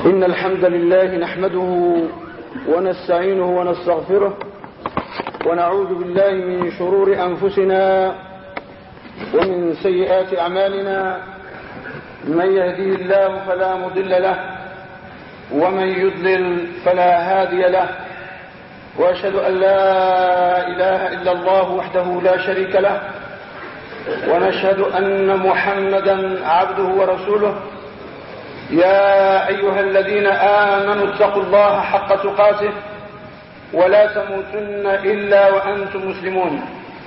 إن الحمد لله نحمده ونستعينه ونستغفره ونعوذ بالله من شرور أنفسنا ومن سيئات أعمالنا. من يهديه الله فلا مضل له ومن يضلل فلا هادي له، وأشهد أن لا إله إلا الله وحده لا شريك له، ونشهد أن محمدا عبده ورسوله. يا أيها الذين آمنوا اتقوا الله حق تقاته ولا تموتن إلا وأنتم مسلمون.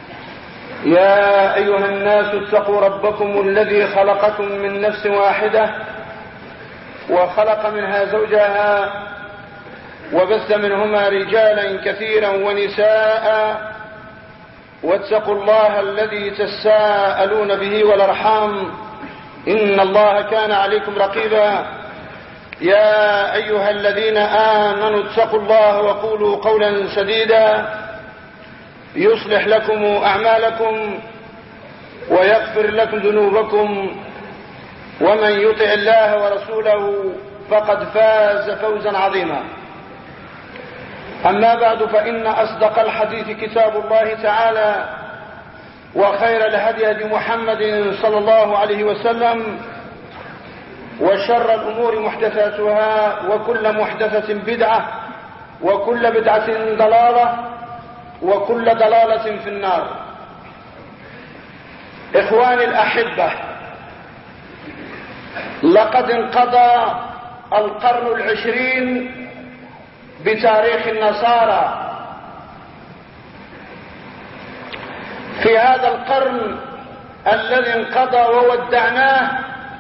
يا أيها الناس اتقوا ربكم الذي خلقكم من نفس واحدة وخلق منها زوجها وبث منهما رجالا كثيرا ونساء، واتقوا الله الذي تساءلون به والأرحام إن الله كان عليكم رقيبا. يا أيها الذين آمنوا اتقوا الله وقولوا قولا سديدا يصلح لكم أعمالكم ويغفر لكم ذنوبكم، ومن يطع الله ورسوله فقد فاز فوزا عظيما. أما بعد، فإن أصدق الحديث كتاب الله تعالى، وخير الهدي هدي محمد صلى الله عليه وسلم، وشر الأمور محدثاتها، وكل محدثة بدعة، وكل بدعة ضلالة، وكل ضلالة في النار. إخواني الأحبة، لقد انقضى القرن 20 بتاريخ النصارى. في هذا القرن الذي انقضى وودعناه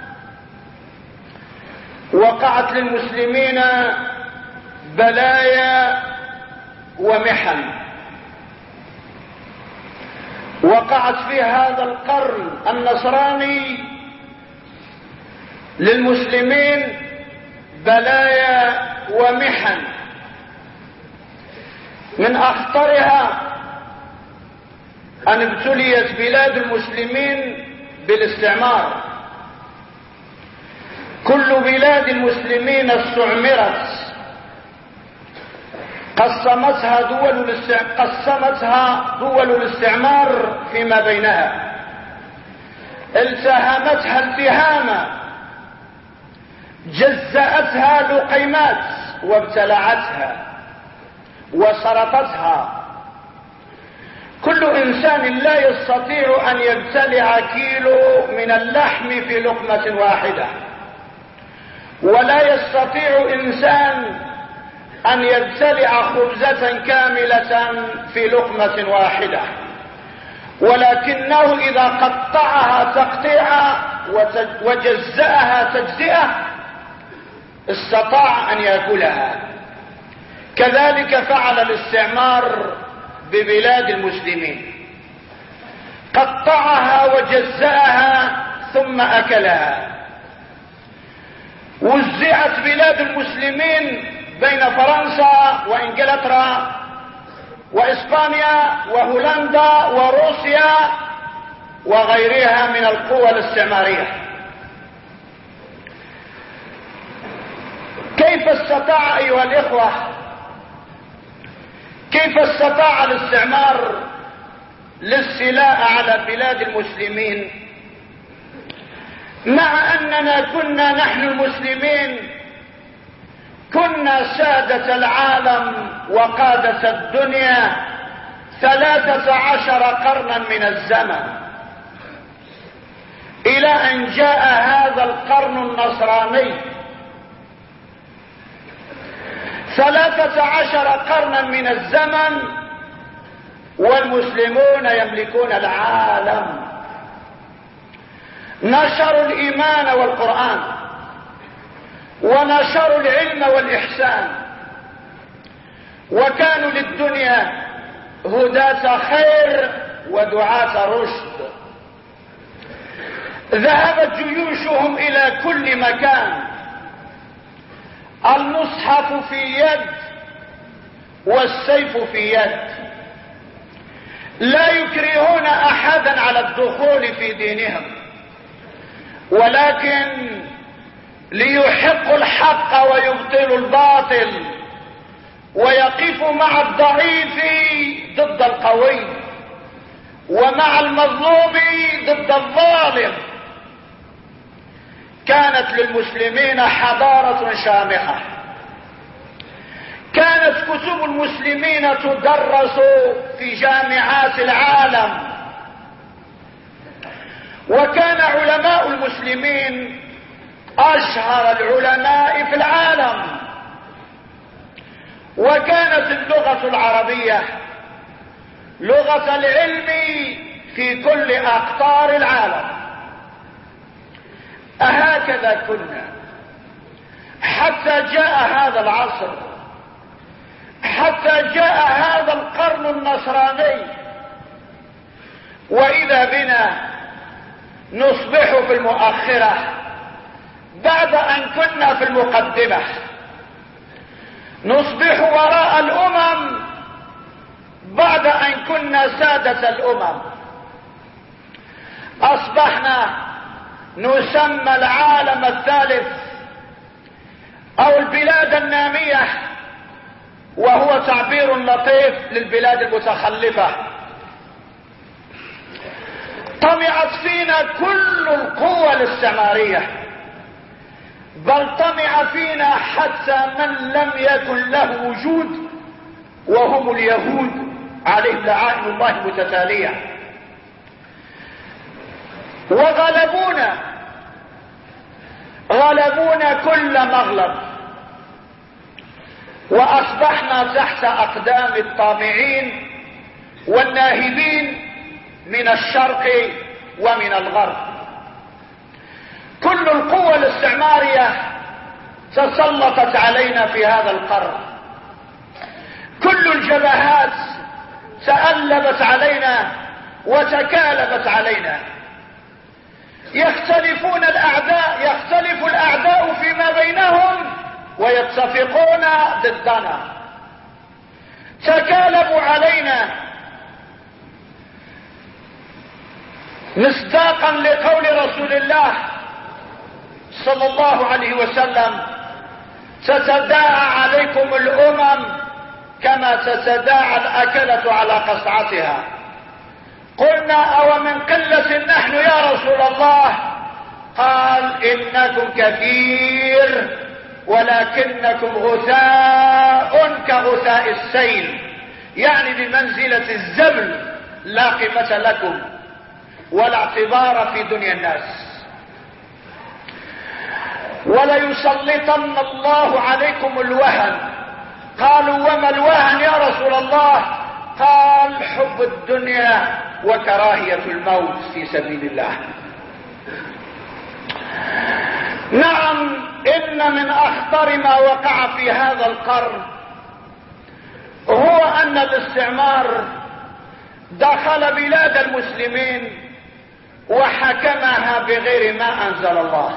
وقعت للمسلمين بلايا ومحن. وقعت في هذا القرن النصراني للمسلمين بلايا ومحن، من أخطرها أن ابتليت بلاد المسلمين بالاستعمار. كل بلاد المسلمين استعمرت، قسمتها دول الاستعمار فيما بينها، التهمتها التهاما، جزأتها لقيمات، وابتلعتها وسرطتها. كل إنسان لا يستطيع أن يبتلع كيلو من اللحم في لقمة واحدة، ولا يستطيع إنسان أن يبتلع خبزة كاملة في لقمة واحدة، ولكنه إذا قطعها تقطيعا وجزأها تجزئة استطاع أن يأكلها. كذلك فعل الاستعمار ببلاد المسلمين، قطعها وجزأها ثم أكلها. وزعت بلاد المسلمين بين فرنسا وإنجلترا وإسبانيا وهولندا وروسيا وغيرها من القوى الاستعمارية. كيف استطاع أيها الإخوة، كيف استطاع الاستعمار الاستيلاء على بلاد المسلمين، مع أننا كنا نحن المسلمين كنا سادة العالم وقادة الدنيا 13 قرنا من الزمن، إلى أن جاء هذا القرن النصراني 13 قرنا من الزمن والمسلمون يملكون العالم. نشروا الإيمان والقرآن، ونشروا العلم والإحسان، وكانوا للدنيا هداة خير ودعاة رشد. ذهبت جيوشهم إلى كل مكان، المصحف في يد والسيف في يد، لا يكرهون أحدا على الدخول في ولكن ليحقوا الحق الباطل ويقف مع الضعيف ضد القوي ومع المظلوم ضد الظالم. كانت للمسلمين حضارة شامخة، كانت كتب المسلمين تدرس في جامعات العالم، وكان علماء المسلمين أشهر العلماء في العالم، وكانت اللغة العربية لغة العلم في كل أقطار العالم. أهكذا كنا حتى جاء هذا العصر، حتى جاء هذا القرن النصراني، وإذا بنا نصبح في المؤخرة بعد أن كنا في المقدمة، نصبح وراء الأمم بعد أن كنا سادة الأمم. أصبحنا نسمى العالم الثالث أو البلاد النامية، وهو تعبير لطيف للبلاد المتخلفة. طمعت فينا كل القوى الاستعمارية، بل طمع فينا حتى من لم يكن له وجود، وهم اليهود عليهم لعائن الله المتتالية، غلبونا كل مغلب، وأصبحنا تحت أقدام الطامعين والناهبين من الشرق ومن الغرب. كل القوى الاستعمارية تسلطت علينا في هذا القرن، كل الجبهات تألبت علينا وتكالبت علينا. يختلف الأعداء فيما بينهم ويتفقون ضدنا. تكالبوا علينا مصداقا لقول رسول الله صلى الله عليه وسلم: تتداعى عليكم الأمم كما تتداعى الأكلة على قصعتها. قلنا: أو من قلة نحن يا رسول الله؟ قال: إنكم كثير ولكنكم غثاء كغثاء السيل، يعني بمنزلة الزبل، لا قيمة لكم ولا اعتبار في دنيا الناس. وليسلطن الله عليكم الوهن. قالوا: وما الوهن يا رسول الله؟ قال: حب الدنيا وكراهية الموت في سبيل الله. نعم، إن من أخطر ما وقع في هذا القرن هو أن الاستعمار دخل بلاد المسلمين وحكمها بغير ما أنزل الله،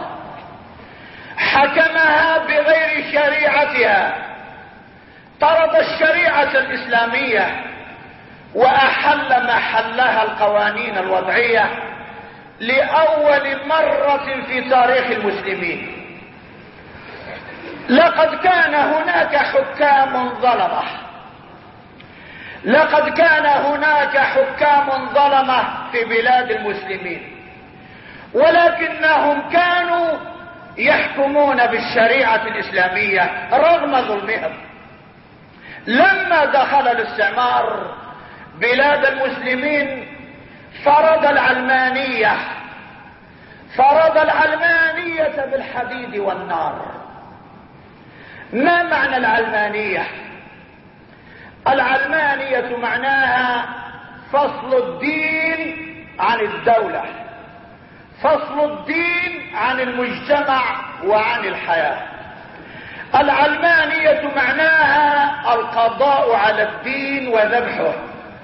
حكمها بغير شريعتها، طرد الشريعة الإسلامية وأحل محلها القوانين الوضعية لأول مرة في تاريخ المسلمين. لقد كان هناك حكام ظلمة، لقد كان هناك حكام ظلمة في بلاد المسلمين، ولكنهم كانوا يحكمون بالشريعة الإسلامية رغم ظلمهم. لما دخل الاستعمار بلاد المسلمين فرض العلمانية بالحديد والنار. ما معنى العلمانية؟ العلمانية معناها فصل الدين عن الدولة، فصل الدين عن المجتمع وعن الحياة. العلمانية معناها القضاء على الدين وذبحه.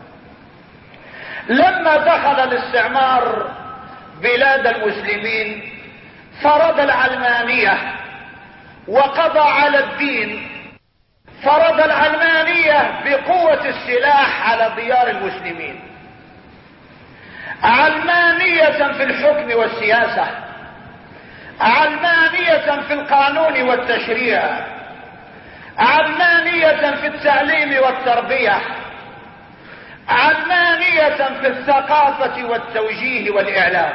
لما دخل الاستعمار بلاد المسلمين فرض العلمانية وقضى على الدين، فرض العلمانية بقوة السلاح على ديار المسلمين، علمانية في الحكم والسياسة، علمانية في القانون والتشريع، علمانية في التعليم والتربية، علمانية في الثقافة والتوجيه والإعلام،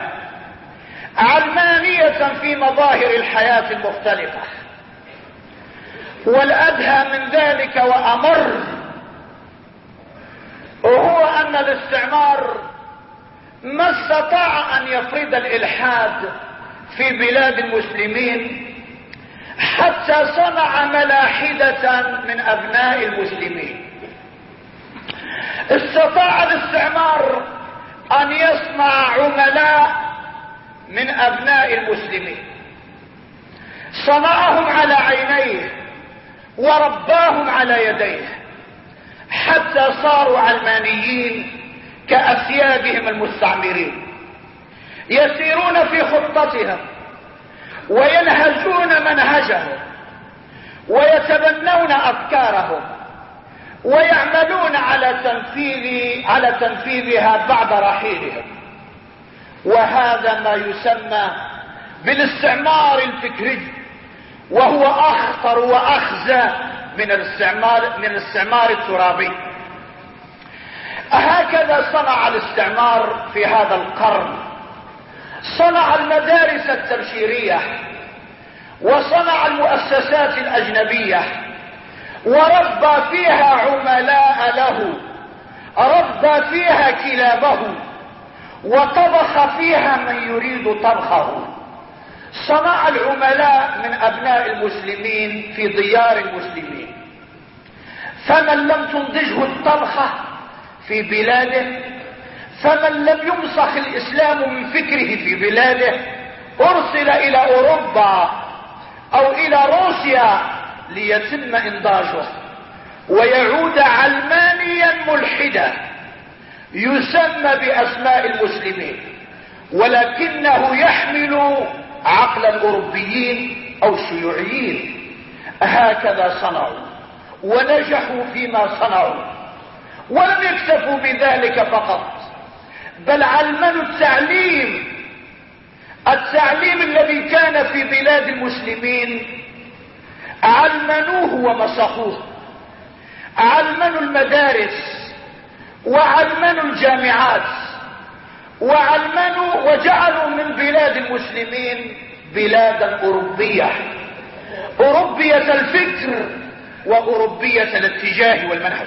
علمانية في مظاهر الحياة المختلفة. والأدهى من ذلك وأمر وهو أن الاستعمار ما استطاع أن يفرض الإلحاد في بلاد المسلمين حتى صنع ملاحدة من أبناء المسلمين. استطاع الاستعمار أن يصنع عملاء من أبناء المسلمين، صنعهم على عينيه ورباهم على يديه حتى صاروا علمانيين كأسيادهم المستعمرين، يسيرون في خطتهم وينهجون منهجهم ويتبنون أفكارهم ويعملون على تنفيذها بعد رحيلهم. وهذا ما يسمى بالاستعمار الفكري، وهو أخطر وأخزى من الاستعمار الترابي. هكذا صنع الاستعمار في هذا القرن، صنع المدارس التبشيرية وصنع المؤسسات الأجنبية وربى فيها عملاء له، ربى فيها كلابه وطبخ فيها من يريد طبخه. صنع العملاء من أبناء المسلمين في ديار المسلمين، فمن لم تنضجه الطبخة في بلاده، فمن لم يمسخ الإسلام من فكره في بلاده، أرسل إلى أوروبا أو إلى روسيا ليتم إنضاجه ويعود علمانيا ملحدا يسمى بأسماء المسلمين، ولكنه يحمل عقل الأوروبيين أو الشيوعيين. هكذا صنعوا ونجحوا فيما صنعوا، ولم يكتفوا بذلك فقط، بل علمنوا التعليم الذي كان في بلاد المسلمين، علمنوه ومسخوه. علمنوا المدارس وعلمنوا الجامعات وجعلوا من بلاد المسلمين بلادا أوروبية، أوروبية الفكر وأوروبية الاتجاه والمنهج.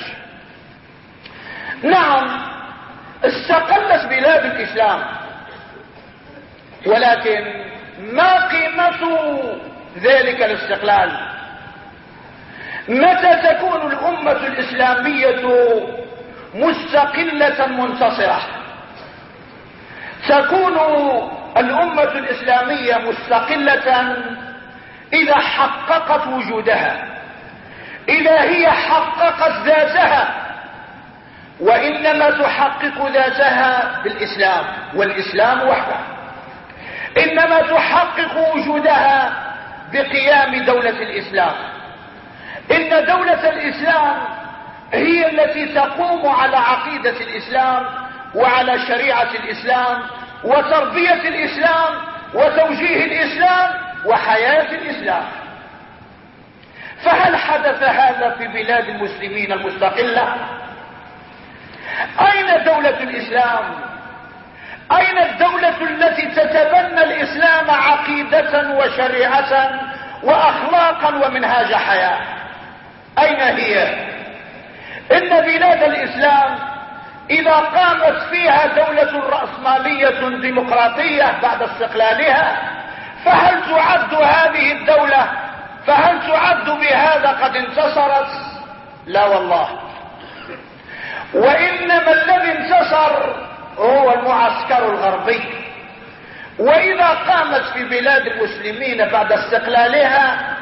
نعم، استقلت بلاد الإسلام، ولكن ما قيمة ذلك الاستقلال؟ متى تكون الأمة الإسلامية مستقلة منتصرة؟ تكون الأمة الإسلامية مستقلة إذا حققت وجودها، إذا هي حققت ذاتها، وإنما تحقق ذاتها بالإسلام والإسلام وحده. إنما تحقق وجودها بقيام دولة الإسلام. إن دولة الإسلام هي التي تقوم على عقيدة الإسلام وعلى شريعة الإسلام وتربية الإسلام وتوجيه الإسلام وحياة الإسلام. فهل حدث هذا في بلاد المسلمين المستقلة؟ أين دولة الإسلام؟ أين الدولة التي تتبنى الإسلام عقيدة وشريعة وأخلاقا ومنهاج حياة؟ أين هي؟ إن بلاد الإسلام إذا قامت فيها دولة رأسمالية ديمقراطية بعد استقلالها، فهل تعد هذه الدولة بهذا قد انتصرت؟ لا والله. وإنما الذي انتصر هو المعسكر الغربي. وإذا قامت في بلاد المسلمين بعد استقلالها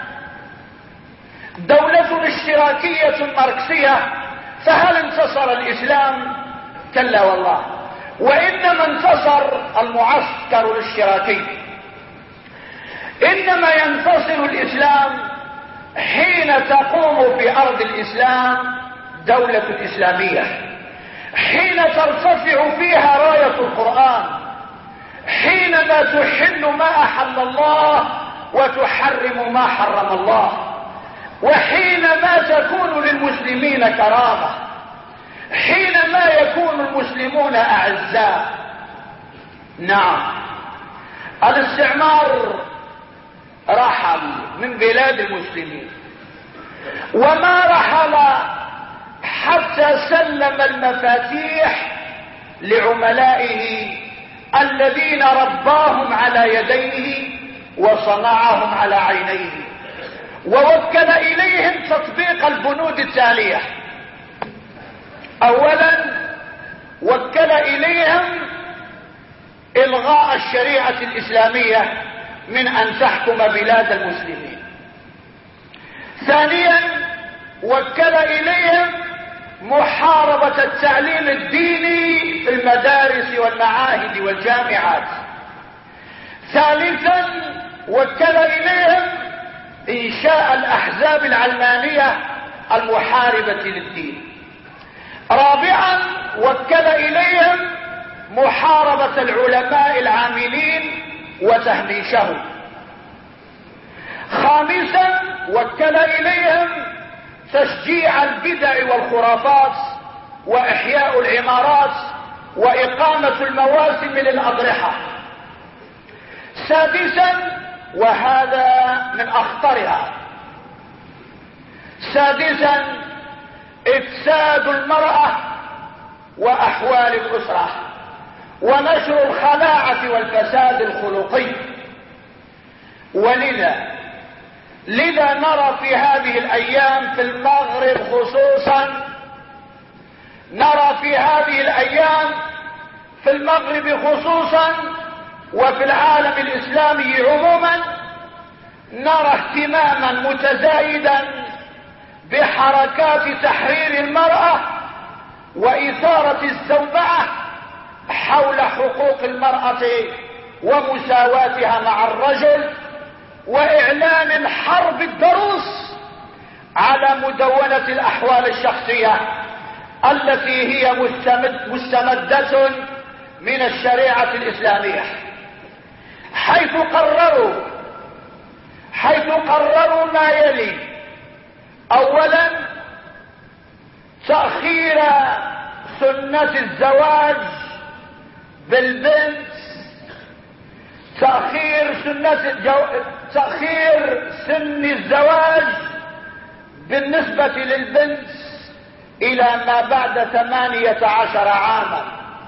دولة اشتراكية ماركسية، فهل انتصر الإسلام؟ كلا والله. وإنما انتصر المعسكر الاشتراكي. إنما ينتصر الإسلام حين تقوم في أرض الإسلام دولة إسلامية، حين ترتفع فيها راية القرآن، حينما تحل ما أحل الله وتحرم ما حرم الله، وحينما تكون للمسلمين كرامة حينما يكون المسلمون أعزاء. نعم، الاستعمار رحل من بلاد المسلمين، وما رحل حتى سلم المفاتيح لعملائه الذين رباهم على يديه وصنعهم على عينيه، ووكل إليهم تطبيق البنود التالية. أولا، وكل إليهم إلغاء الشريعة الإسلامية من أن تحكم بلاد المسلمين. ثانيا، وكل إليهم محاربة التعليم الديني في المدارس والمعاهد والجامعات. ثالثا، وكل إليهم إنشاء الأحزاب العلمانية المحاربة للدين. رابعا، وكل إليهم محاربة العلماء العاملين وتهميشهم. خامسا، وكل إليهم تشجيع البدع والخرافات وإحياء العمارات وإقامة المواسم للأضرحة. سادسا، وهذا من أخطرها، سادسا إفساد المرأة وأحوال الأسرة ونشر الخلاعة والفساد الخلقي. لذا نرى في هذه الأيام في المغرب خصوصا، نرى في هذه الأيام في المغرب خصوصا وفي العالم الإسلامي عموما، نرى اهتماما متزايدا بحركات تحرير المرأة وإثارة الزوبعة حول حقوق المرأة ومساواتها مع الرجل، وإعلان الحرب الضروس على مدونة الأحوال الشخصية التي هي مستمدة من الشريعة الإسلامية، حيث قرروا ما يلي: أولا، تأخير سنة الزواج بالبنت، تأخير سن الزواج بالنسبة للبنت إلى ما بعد 18 عاما،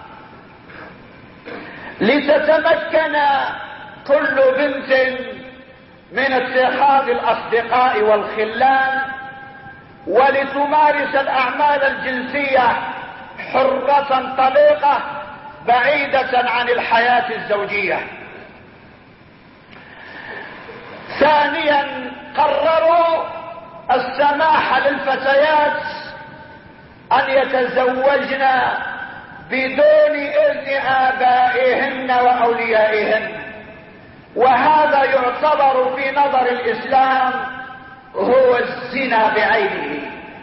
لتتمكن كل بنت من اتخاذ الأصدقاء والخلان ولتمارس الأعمال الجنسية حرة طليقة بعيدة عن الحياة الزوجية. ثانيا، قرروا السماح للفتيات أن يتزوجن بدون إذن آبائهن وأوليائهن، وهذا يعتبر في نظر الإسلام هو الزنا بعينه.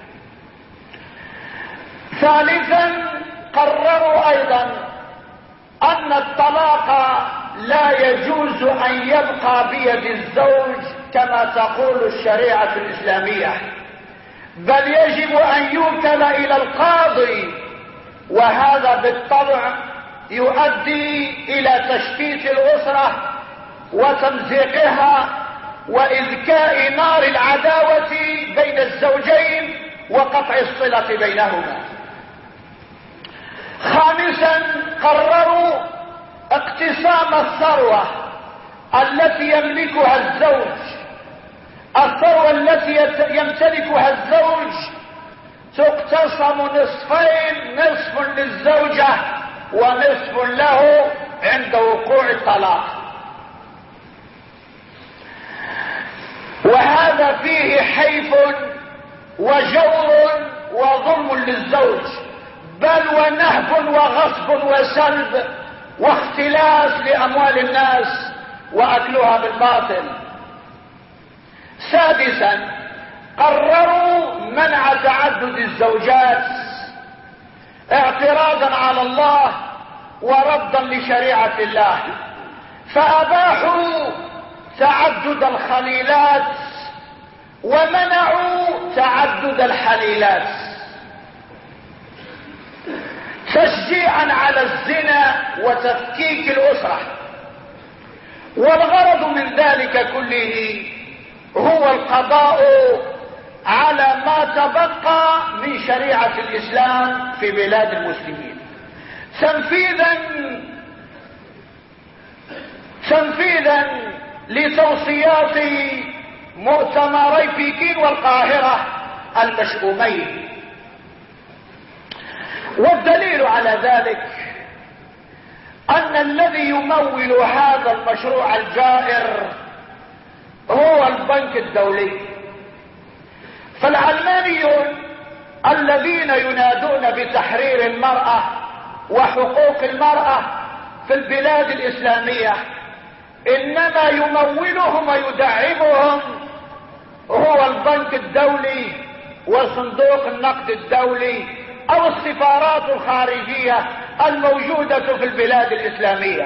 ثالثا، قرروا أيضا أن الطلاق لا يجوز أن يبقى بيد الزوج كما تقول الشريعة الإسلامية، بل يجب أن يوكل إلى القاضي، وهذا بالطبع يؤدي إلى تشتيت الأسرة وتمزيقها وإذكاء نار العداوة بين الزوجين وقطع الصلة بينهما. خامسا، قرروا اقتسام الثروة التي يملكها الزوج. الثروة التي يمتلكها الزوج تقتسم نصفين، نصف للزوجة ونصف له عند وقوع الطلاق، وهذا فيه حيف وجور وظلم للزوج، بل ونهب وغصب وسلب واختلاس لأموال الناس وأكلها بالباطل. سادسا، قرروا منع تعدد الزوجات اعتراضا على الله وردا لشريعة الله، فأباحوا تعدد الخليلات ومنعوا تعدد تعدد الحليلات تشجيعا على الزنا وتفكيك الأسرة، والغرض من ذلك كله هو القضاء على ما تبقى من شريعة الإسلام في بلاد المسلمين، تنفيذا لتوصيات مؤتمري بكين والقاهرة المشؤومين. والدليل على ذلك أن الذي يمول هذا المشروع الجائر هو البنك الدولي. فالعلمانيون الذين ينادون بتحرير المرأة وحقوق المرأة في البلاد الإسلامية إنما يمولهم ويدعمهم هو البنك الدولي وصندوق النقد الدولي أو السفارات الخارجية الموجودة في البلاد الإسلامية.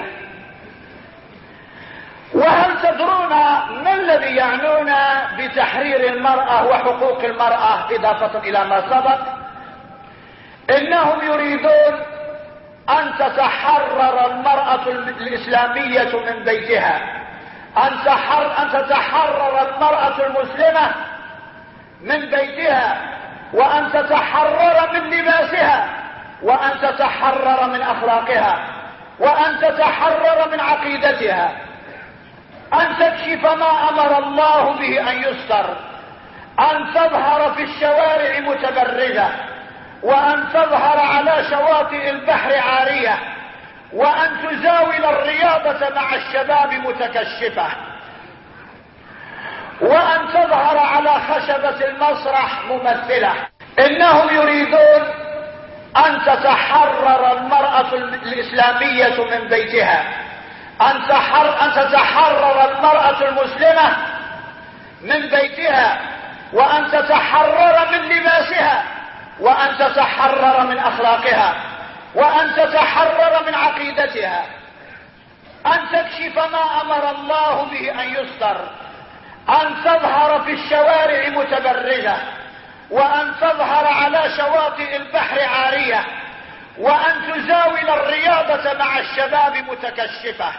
وهل تدرون ما الذي يعنون بتحرير المرأة وحقوق المرأة إضافة إلى ما سبق؟ إنهم يريدون أن تتحرر المرأة الإسلامية من بيتها، أن تتحرر المرأة المسلمة من بيتها، وأن تتحرر من لباسها، وأن تتحرر من أخلاقها، وأن تتحرر من عقيدتها، أن تكشف ما أمر الله به أن يستر، أن تظهر في الشوارع متبرجة، وأن تظهر على شواطئ البحر عارية، وأن تزاول الرياضة مع الشباب متكشفة، وأن تظهر على خشبة المسرح ممثلة. إنهم يريدون أن تتحرر المرأة الإسلامية من بيتها، أن تتحرر المرأة المسلمة من بيتها، وأن تتحرر من لباسها، وأن تتحرر من أخلاقها، وأن تتحرر من عقيدتها، أن تكشف ما أمر الله به أن يستر، أن تظهر في الشوارع متبرجة، وأن تظهر على شواطئ البحر عارية، وأن تزاول الرياضة مع الشباب متكشفة،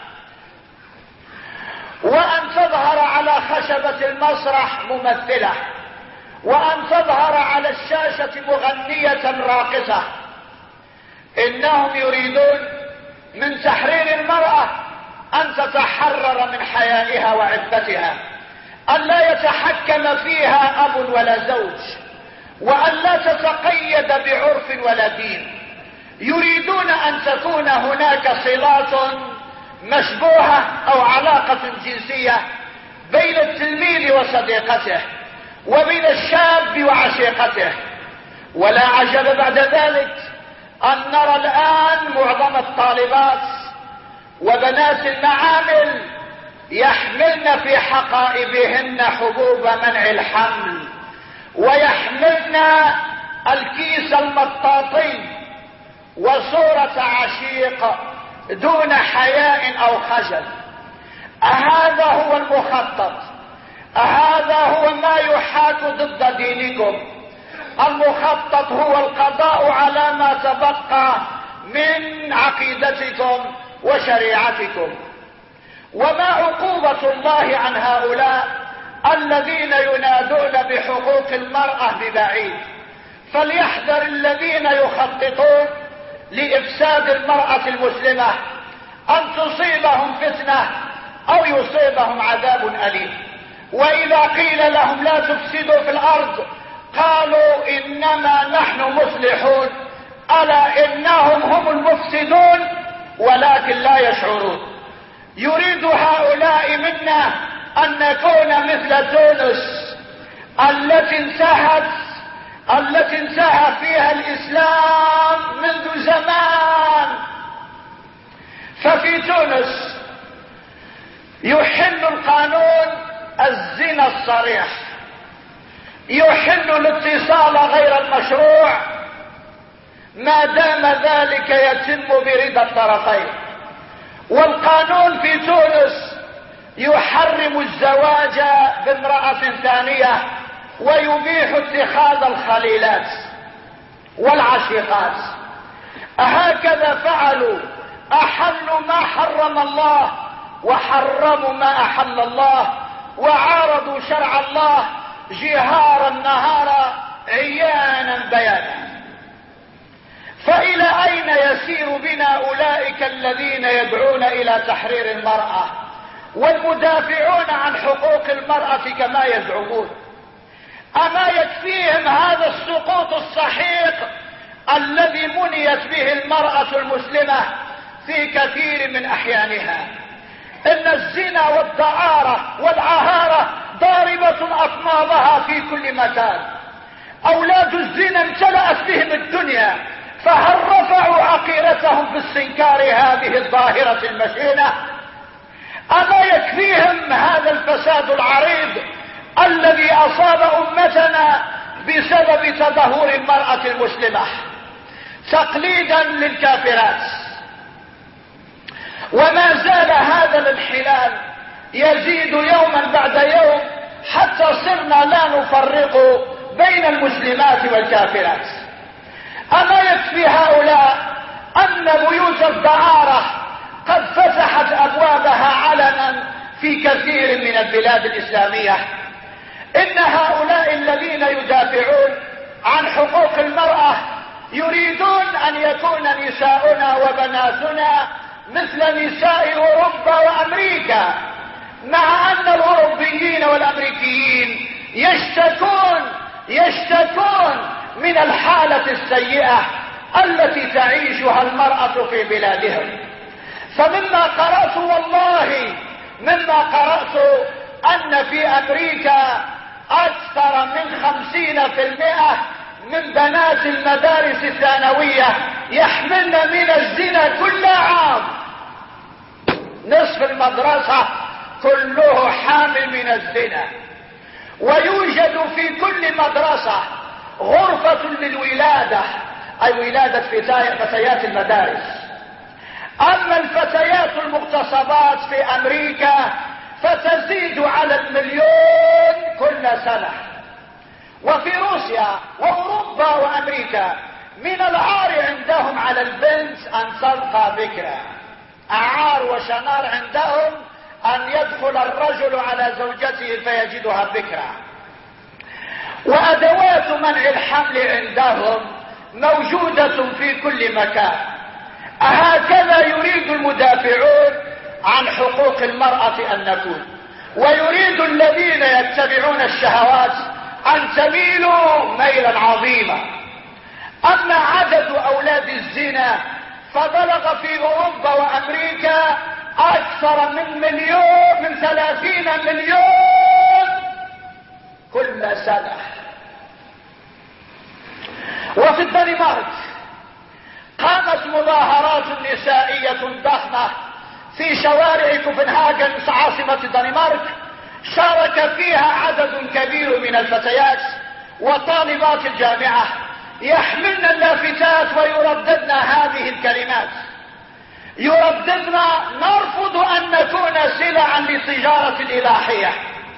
وأن تظهر على خشبة المسرح ممثلة، وأن تظهر على الشاشة مغنية راقصة. إنهم يريدون من تحرير المرأة أن تتحرر من حيائها وعفتها، أن لا يتحكم فيها أب ولا زوج، وأن لا تتقيد بعرف ولا دين. يريدون أن تكون هناك صلات مشبوهة أو علاقة جنسية بين التلميذ وصديقته، وبين الشاب وعشيقته. ولا عجب بعد ذلك أن نرى الآن معظم الطالبات وبنات المعامل يحملن في حقائبهن حبوب منع الحمل، ويحملن الكيس المطاطي وصورة عشيق دون حياء أو خجل. هذا هو المخطط، هذا هو ما يحاك ضد دينكم. المخطط هو القضاء على ما تبقى من عقيدتكم وشريعتكم. وما عقوبة الله عن هؤلاء الذين ينادون بحقوق المرأة ببعيد؟ فليحذر الذين يخططون لإفساد المرأة المسلمة أن تصيبهم فتنة أو يصيبهم عذاب أليم. وإذا قيل لهم لا تفسدوا في الأرض قالوا إنما نحن مصلحون، ألا إنهم هم المفسدون ولكن لا يشعرون. يريد هؤلاء منا أن نكون مثل تونس التي انتهى فيها الإسلام منذ زمان. ففي تونس يحل القانون الزنا الصريح، يحل الاتصال غير المشروع ما دام ذلك يتم برضا الطرفين. والقانون في تونس يحرم الزواج بامرأة ثانية ويبيح اتخاذ الخليلات والعشيقات. هكذا فعلوا، أحلوا ما حرم الله وحرموا ما أحل الله، وعارضوا شرع الله جهارا نهارا عيانا بيانا. فإلى أين يسير بنا أولئك الذين يدعون إلى تحرير المرأة والمدافعون عن حقوق المرأة كما يزعمون؟ أما يكفيهم هذا السقوط السحيق الذي منيت به المرأة المسلمة في كثير من أحيانها؟ إن الزنا والدعارة والعهارة ضاربة أطنابها في كل مكان. أولاد الزنا امتلأت بهم الدنيا، فهل رفعوا عقيرتهم باستنكار هذه الظاهرة المشينة؟ أما يكفيهم هذا الفساد العريض الذي أصاب أمتنا بسبب تدهور المرأة المسلمة تقليدا للكافرات؟ وما زال هذا الانحلال يزيد يوما بعد يوم حتى صرنا لا نفرق بين المسلمات والكافرات. أما يكفي هؤلاء أن بيوت الدعارة قد فتحت أبوابها علنا في كثير من البلاد الإسلامية؟ إن هؤلاء الذين يدافعون عن حقوق المرأة يريدون أن يكون نساؤنا وبناتنا مثل نساء أوروبا وأمريكا، مع أن الأوروبيين والأمريكيين يشتكون من الحالة السيئة التي تعيشها المرأة في بلادهم. فمما قرأت، والله مما قرأت، أن في أمريكا أكثر من 50% من بنات المدارس الثانوية يحملن من الزنا كل عام. نصف المدرسة كله حامل من الزنا. ويوجد في كل مدرسة غرفة للولادة، أي ولادة فتيات المدارس. أما الفتيات المغتصبات في أمريكا فتزيد على 1,000,000 كل سنة. وفي روسيا وأوروبا وأمريكا من العار عندهم على البنت أن تلقى بكرة. أعار وشنار عندهم أن يدخل الرجل على زوجته فيجدها بكرة. وأدوات منع الحمل عندهم موجودة في كل مكان. هكذا يريد المدافعون عن حقوق المرأة أن نكون، ويريد الذين يتبعون الشهوات أن تميلوا ميلا عظيما. أما عدد أولاد الزنا فبلغ في أوروبا وأمريكا أكثر من 30 مليون كل سنة. وفي الدنمارك قامت مظاهرات نسائية ضخمة في شوارع كوبنهاجن عاصمة الدنمارك، شارك فيها عدد كبير من الفتيات وطالبات الجامعة يحملن اللافتات ويرددن هذه الكلمات، يرددن: نرفض أن نكون سلعا للتجارة الإباحية،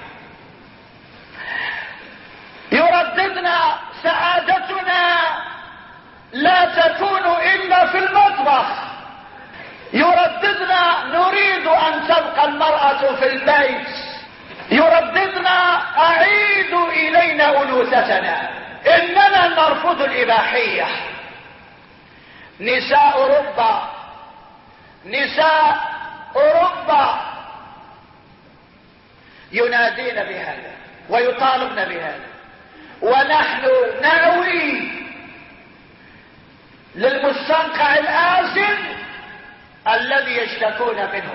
يرددن: سعادتنا لا تكون إلا في المطبخ، يرددن: نريد أن تبقى المرأة في البيت، يرددن: أعيدوا إلينا أنوثتنا، إننا نرفض الإباحية. نساء أوروبا ينادين بهذا ويطالبن بهذا، ونحن نأوي للمستنقع الآثم الذي يشتكون منه.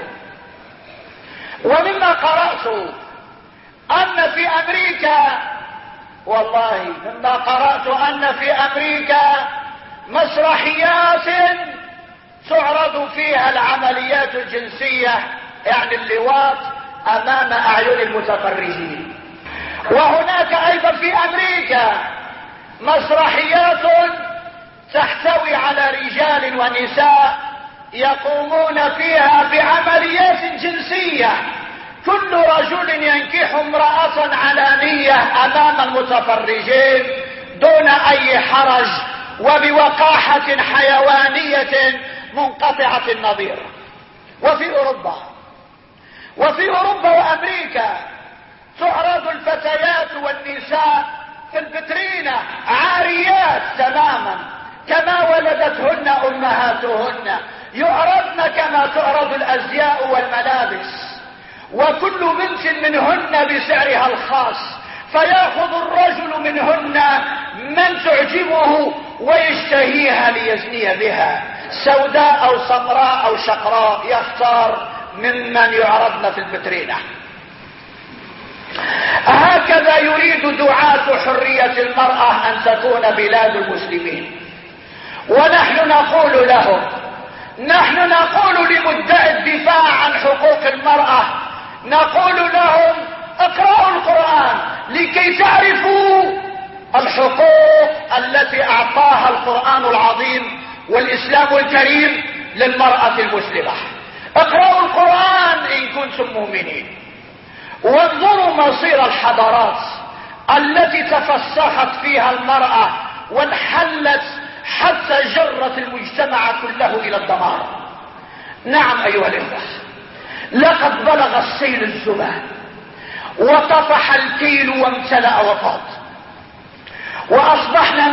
ومما قرأت أن في أمريكا، والله مما قرأت أن في أمريكا مسرحيات تعرض فيها العمليات الجنسية، يعني اللواط، أمام أعين المتفرجين. وهناك أيضا في أمريكا مسرحيات تحتوي على رجال ونساء يقومون فيها بعمليات جنسية كل رجل ينكح امرأة علانية امام المتفرجين دون اي حرج وبوقاحة حيوانية منقطعة النظير. وفي اوروبا وامريكا تعرض الفتيات والنساء في الفترينة عاريات تماما كما ولدتهن امهاتهن، يعرضن كما تعرض الازياء والملابس، وكل بنت منهن بسعرها الخاص، فياخذ الرجل منهن من تعجبه ويشتهيها ليزني بها، سوداء او سمراء او شقراء، يختار ممن يعرضن في الفترينة. هكذا يريد دعاة حرية المرأة ان تكون بلاد المسلمين، ونحن نقول لهم، نحن نقول لمدعي الدفاع عن حقوق المرأة، نقول لهم اقرأوا القرآن لكي تعرفوا الحقوق التي اعطاها القرآن العظيم والاسلام الكريم للمرأة المسلمة. اقرأوا القرآن ان كنتم مؤمنين، وانظروا مصير الحضارات التي تفسخت فيها المرأة وانحلت حتى جرت المجتمع كله الى الدمار. نعم ايها الاخوة، لقد بلغ السيل الزبان وطفح الكيل وامتلأ وفاض، واصبحنا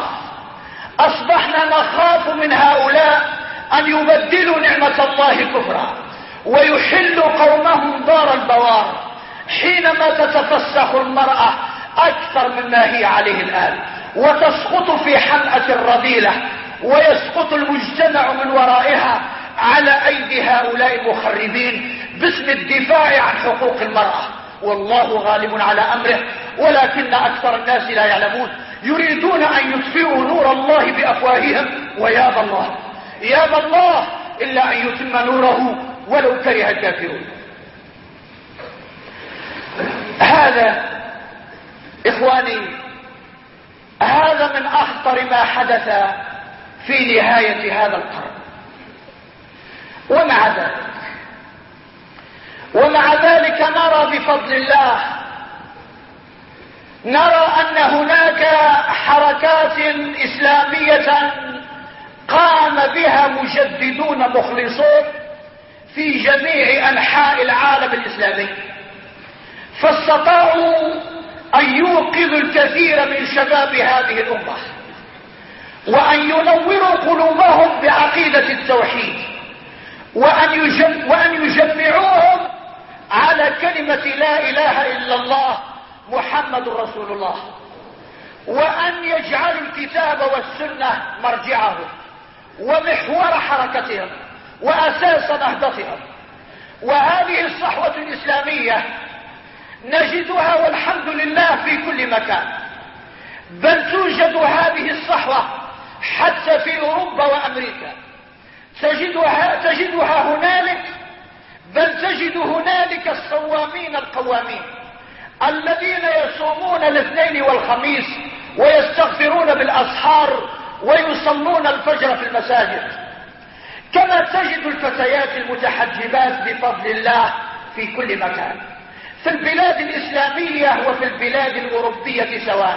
نخاف من هؤلاء ان يبدلوا نعمة الله كفرا ويحلوا قومهم دار البوار، حينما تتفسخ المرأة اكثر مما هي عليه الان وتسقط في حمأة الرذيلة، ويسقط المجتمع من ورائها على ايدي هؤلاء المخربين باسم الدفاع عن حقوق المرأة. والله غالب على امره، ولكن اكثر الناس لا يعلمون، يريدون ان يطفئوا نور الله بافواههم ويابى الله الا ان يتم نوره ولو كره الكافرون. هذا اخواني، هذا من اخطر ما حدث في نهاية هذا القرن. ومع ذلك نرى بفضل الله، نرى ان هناك حركات اسلامية قام بها مجددون مخلصون في جميع انحاء العالم الاسلامي، فاستطاعوا ان يوقظوا الكثير من شباب هذه الامة وان ينوروا قلوبهم بعقيدة التوحيد، وان يجمعوهم على كلمة لا اله الا الله محمد رسول الله، وان يجعلوا الكتاب والسنة مرجعهم ومحور حركتهم واساس نهضتهم. وهذه الصحوة الاسلامية نجدها والحمد لله في كل مكان، بل توجد هذه الصحوة حتى في اوروبا وامريكا، تجدها هنالك، بل تجد هنالك الصوامين القوامين الذين يصومون الاثنين والخميس ويستغفرون بالاسحار ويصلون الفجر في المساجد، كما تجد الفتيات المتحجبات بفضل الله في كل مكان، في البلاد الاسلامية وفي البلاد الاوروبية سواء.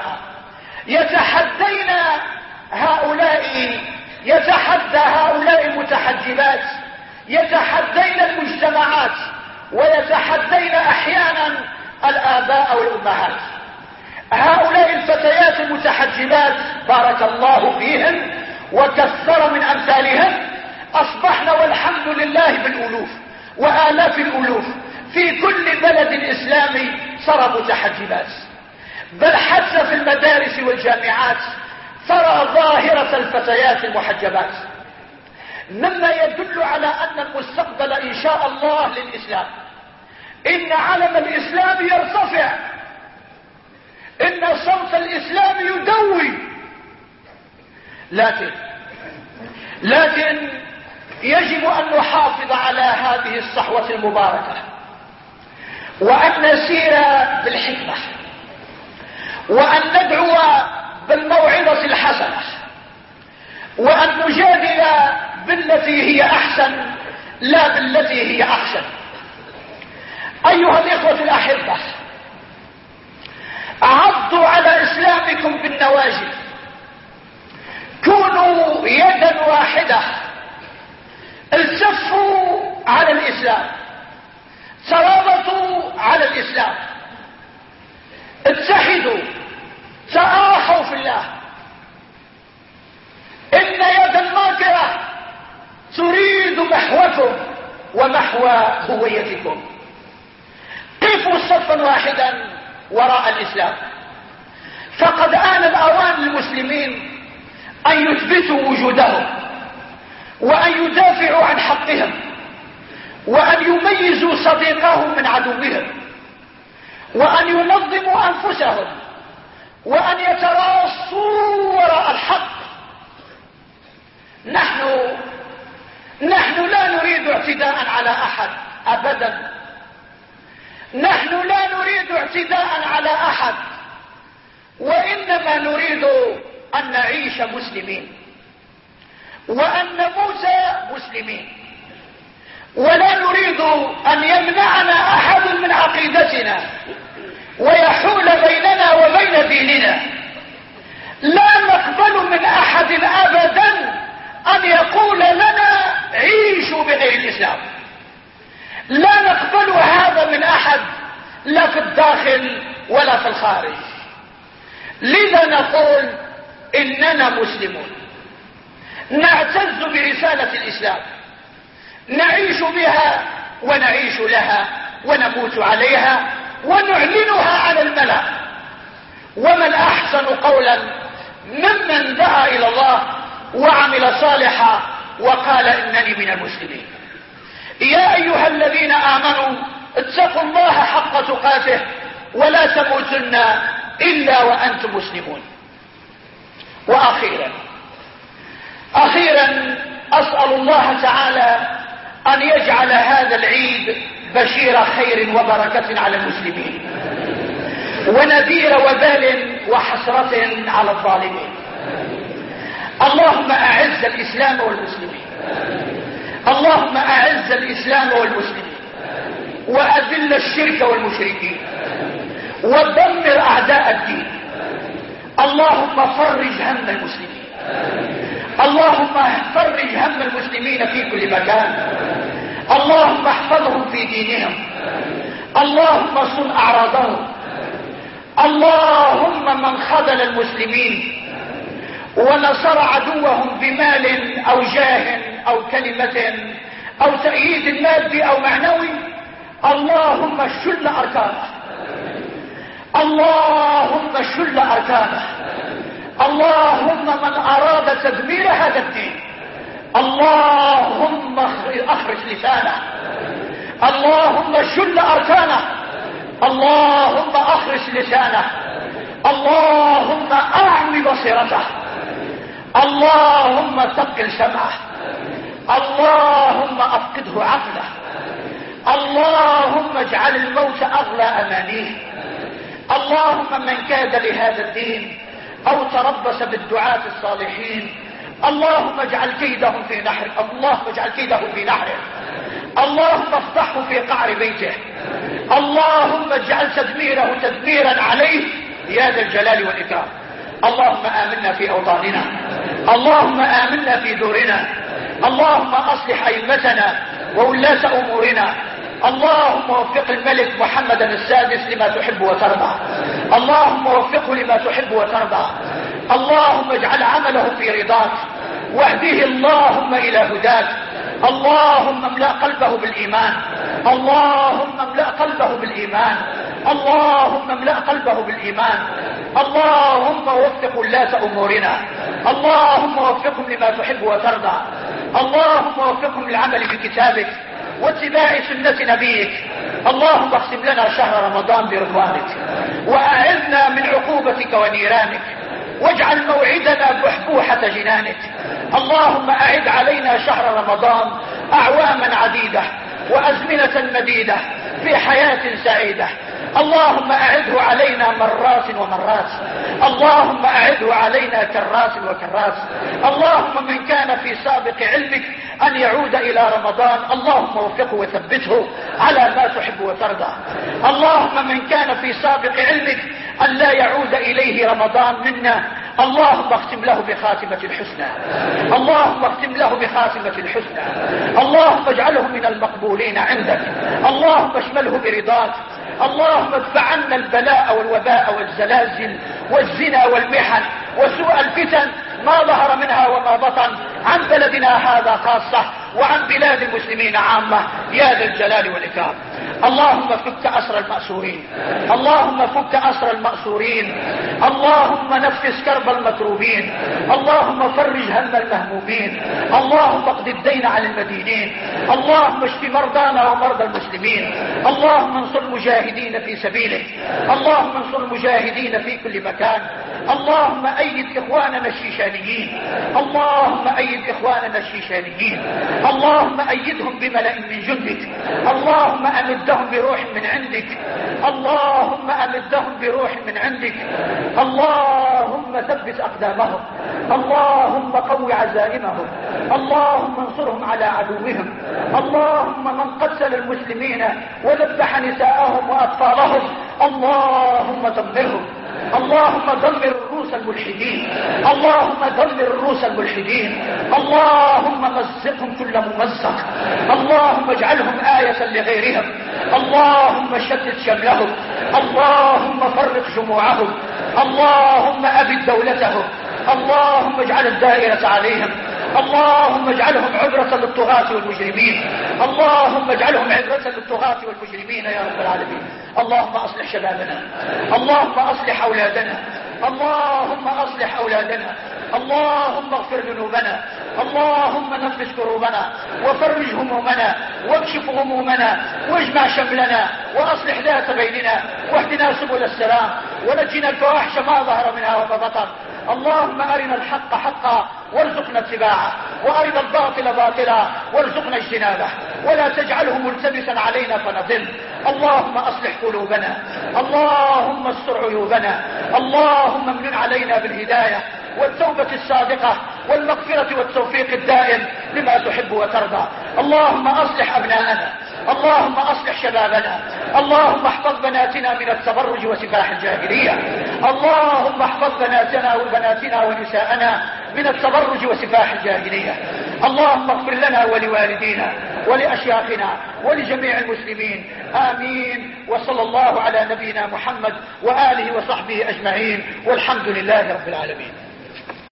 يتحدى هؤلاء المتحجبات، يتحدين المجتمعات، ويتحدين احيانا الاباء والامهات. هؤلاء الفتيات المتحجبات بارك الله فيهن وكثر من امثالهن، اصبحن والحمد لله بالالوف والاف الالوف في كل بلد اسلامي صار متحجبات، بل حتى في المدارس والجامعات ترى ظاهرة الفتيات المحجبات، مما يدل على ان المستقبل ان شاء الله للاسلام. ان علم الاسلام يرتفع، ان صوت الاسلام يدوي، لكن يجب ان نحافظ على هذه الصحوة المباركة، وان نسير بالحكمة، وان ندعو بالموعظة الحسنة، وان نجادل بالتي هي احسن لا بالتي هي احسن. أيها الإخوة الأحبة، عضوا على إسلامكم بالنواجذ، كونوا يدا واحدة، التفوا على الإسلام، ترابطوا على الإسلام، اتحدوا، تآخوا في الله. إن يدا ماكرة تريد محوكم ومحو هويتكم. قفوا صفا واحدا وراء الإسلام، فقد آن الأوان للمسلمين أن يثبتوا وجودهم، وأن يدافعوا عن حقهم، وأن يميزوا صديقهم من عدوهم، وأن ينظموا أنفسهم، وأن يتراصوا وراء الحق. نحن لا نريد اعتداء على أحد أبدا، نحن لا نريد اعتداء على أحد، وإنما نريد أن نعيش مسلمين، وأن نموت مسلمين، ولا نريد أن يمنعنا أحد من عقيدتنا ويحول بيننا وبين ديننا. لا نقبل من أحد أبدا أن يقول لنا عيشوا بغير الإسلام، لا نقبل هذا من أحد، لا في الداخل ولا في الخارج. لذا نقول إننا مسلمون، نعتز برسالة الإسلام، نعيش بها ونعيش لها ونموت عليها ونعلنها على الملأ. ومن أحسن قولا ممن دعا إلى الله وعمل صالحا وقال إنني من المسلمين. يا أيها الذين آمنوا اتقوا الله حق تقاته ولا تموتن إلا وأنتم مسلمون. وأخيرا أسأل الله تعالى أن يجعل هذا العيد بشير خير وبركة على المسلمين، ونذير وبال وحسرة على الظالمين. اللهم أعز الإسلام والمسلمين، اللهم أعز الإسلام والمسلمين، وأذل الشرك والمشركين، ودمر أعداء الدين. اللهم فرج هم المسلمين، اللهم فرج هم المسلمين في كل مكان. اللهم احفظهم في دينهم، اللهم صن أعراضهم. اللهم من خذل المسلمين ونصر عدوهم بمال أو جاه أو كلمة أو تأييد مادي أو معنوي، اللهم شل أركانه، اللهم شل أركانه. اللهم من أراد تدمير هذا الدين، اللهم أخرج لسانه، اللهم شل أركانه، اللهم أخرج لسانه، اللهم أعمي بصيرته، اللهم ثقل سمعه، اللهم أفقده عقله، اللهم اجعل الموت أغلى أمانيه. اللهم من كاد لهذا الدين أو تربص بالدعاة الصالحين، اللهم اجعل كيدهم في نحره، اللهم اجعل كيده في نحره، اللهم افضحه في قعر بيته، اللهم اجعل تدميره تدميرا عليه يا ذا الجلال والإكرام. اللهم آمنا في أوطاننا، اللهم آمنا في دورنا، اللهم أصلح أئمتنا وولاة أمورنا. اللهم وفق الملك محمدا السادس لما تحب وترضى، اللهم وفقه لما تحب وترضى. اللهم اجعل عمله في رضاك، واهديه اللهم إلى هداك. اللهم املأ قلبه بالإيمان، اللهم املأ قلبه بالإيمان، اللهم املأ قلبه بالإيمان. اللهم وفق ولاة أمورنا، اللهم وفقهم لما تحب وترضى. اللهم وفقهم للعمل بكتابك واتباع سنة نبيك. اللهم اقسم لنا شهر رمضان برضوانك، وأعذنا من عقوبتك ونيرانك، واجعل موعدنا بحبوحة جنانك. اللهم أعد علينا شهر رمضان أعواما عديدة وأزمنة مديدة في حياة سعيدة. اللهم أعده علينا مرات ومرات، اللهم أعده علينا كرات وكرات. اللهم من كان في سابق علمك أن يعود إلى رمضان اللهم وفقه وثبته على ما تحب وترضى. اللهم من كان في سابق علمك أن لا يعود إليه رمضان منا اللهم اختم له بخاتمة الحسنى، اللهم اختم له بخاتمة الحسنى. اللهم اجعله من المقبولين عندك، اللهم اشمله برضاك. اللهم ادفع عنا البلاء والوباء والزلازل والزنا والمحن وسوء الفتن ما ظهر منها وما بطن عن بلدنا هذا خاصة وعن بلاد المسلمين عامة يا ذا الجلال والإكرام. اللهم فك أسر المأسورين، اللهم فك أسر المأسورين، اللهم نفس كرب المكروبين، اللهم فرج هم المهمومين، اللهم اقض الدين عن المدينين، اللهم اشف مرضانا ومرضى المسلمين، اللهم انصر المجاهدين في سبيلك، اللهم انصر المجاهدين في كل مكان. اللهم أيد إخواننا الشيشانيين، اللهم أيد إخواننا الشيشانيين، اللهم أيدهم بملأ من جندك، اللهم أمدهم بروح من عندك، اللهم أمدهم بروح من عندك، اللهم ثبت أقدامهم، اللهم قو عزائمهم، اللهم انصرهم على عدوهم. اللهم من قتل المسلمين وذبح نساءهم وأطفالهم اللهم دمرهم، اللهم دمر الروس الملحدين، اللهم دمر الروس الملحدين، اللهم مزقهم كل ممزق، اللهم اجعلهم آية لغيرهم، اللهم شتت شملهم، اللهم فرق جموعهم، اللهم أبد دولتهم، اللهم اجعل الدائرة عليهم، اللهم اجعلهم عبرة للطغاة والمجرمين، اللهم اجعلهم عبرة للطغاة والمجرمين يا رب العالمين. اللهم اصلح شبابنا، اللهم اصلح اولادنا، اللهم اصلح اولادنا، اللهم اغفر ذنوبنا، اللهم نفس كروبنا وفرج همومنا واكشف غمومنا واجمع شملنا واصلح ذات بيننا واهدنا سبل السلام ونجنا الفواحش ما ظهر منها وما بطن. اللهم أرنا الحق حقا وارزقنا اتباعه، وأرنا الباطل باطلا وارزقنا اجتنابه، ولا تجعله ملتبسا علينا فنضل. اللهم أصلح قلوبنا، اللهم استر عيوبنا، اللهم امن علينا بالهداية والتوبة الصادقة والمغفرة والتوفيق الدائم لما تحب وترضى. اللهم أصلح أبناءنا، اللهم أصلح شبابنا، اللهم احفظ بناتنا من التبرج وسفاح الجاهلية، اللهم احفظ بناتنا ونساءنا من التبرج وسفاح الجاهلية. اللهم اغفر لنا ولوالدينا ولأشياخنا ولجميع المسلمين آمين. وصلى الله على نبينا محمد وآله وصحبه أجمعين والحمد لله رب العالمين.